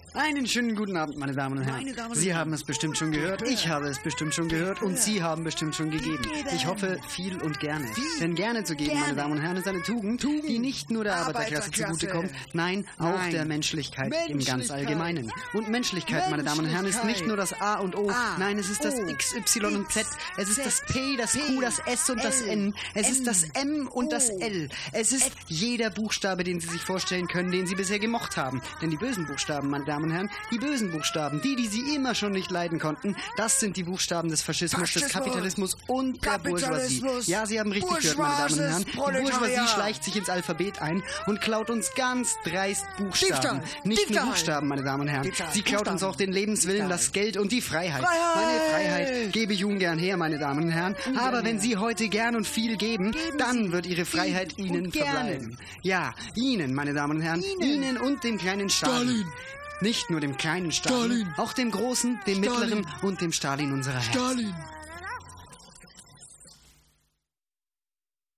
Einen schönen guten Abend, meine Damen und Herren. Sie haben es bestimmt schon gehört, ich habe es bestimmt schon gehört und Sie haben bestimmt schon gegeben. Ich hoffe, viel und gerne. Denn gerne zu geben, meine Damen und Herren, ist eine Tugend, die nicht nur der Arbeiterklasse zugutekommt, nein, auch der Menschlichkeit im ganz Allgemeinen. Und Menschlichkeit, meine Damen und Herren, ist nicht nur das A und O, nein, es ist das X, Y und Z, es ist das P, das Q, das S und das N, es ist das M und das L. Es ist jeder Buchstabe, den Sie sich vorstellen können, den Sie bisher gemocht haben. Denn die bösen Buchstaben, meine Damen und Herren, die bösen Buchstaben, die Sie immer schon nicht leiden konnten, das sind die Buchstaben des Faschismus, des Kapitalismus und der Bourgeoisie. Ja, Sie haben richtig gehört, meine Damen und Herren. Die Bourgeoisie schleicht sich ins Alphabet ein und klaut uns ganz dreist Buchstaben. Nicht nur Buchstaben, meine Damen und Herren. Sie klaut uns auch den Lebenswillen, das Geld und die Freiheit. Meine Freiheit gebe ich ungern her, meine Damen und Herren. Aber wenn Sie heute gern und viel geben, dann wird Ihre Freiheit Ihnen verbleiben. Ja, Ihnen, meine Damen und Herren, Ihnen und dem kleinen Stalin. Nicht nur dem kleinen Stalin, auch dem großen, dem mittleren und dem Stalin unserer Herzen.